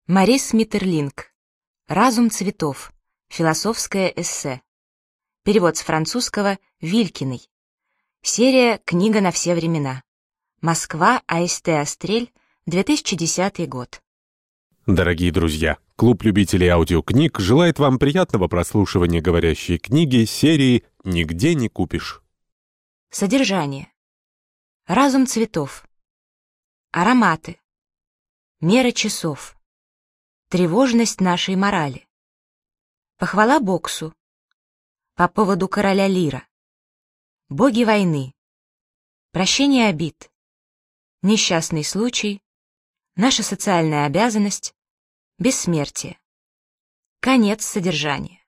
Марис Миттерлинг. «Разум цветов. Философское эссе». Перевод с французского Вилькиной. Серия «Книга на все времена». Москва, АСТ «Астрель», 2010 год. Дорогие друзья, клуб любителей аудиокниг желает вам приятного прослушивания говорящей книги серии «Нигде не купишь». Содержание. Разум цветов. Ароматы. Мера часов. Тревожность нашей морали. Похвала боксу. По поводу короля Лира. Боги войны. Прощение обид. Несчастный случай. Наша социальная обязанность. Бессмертие. Конец содержания.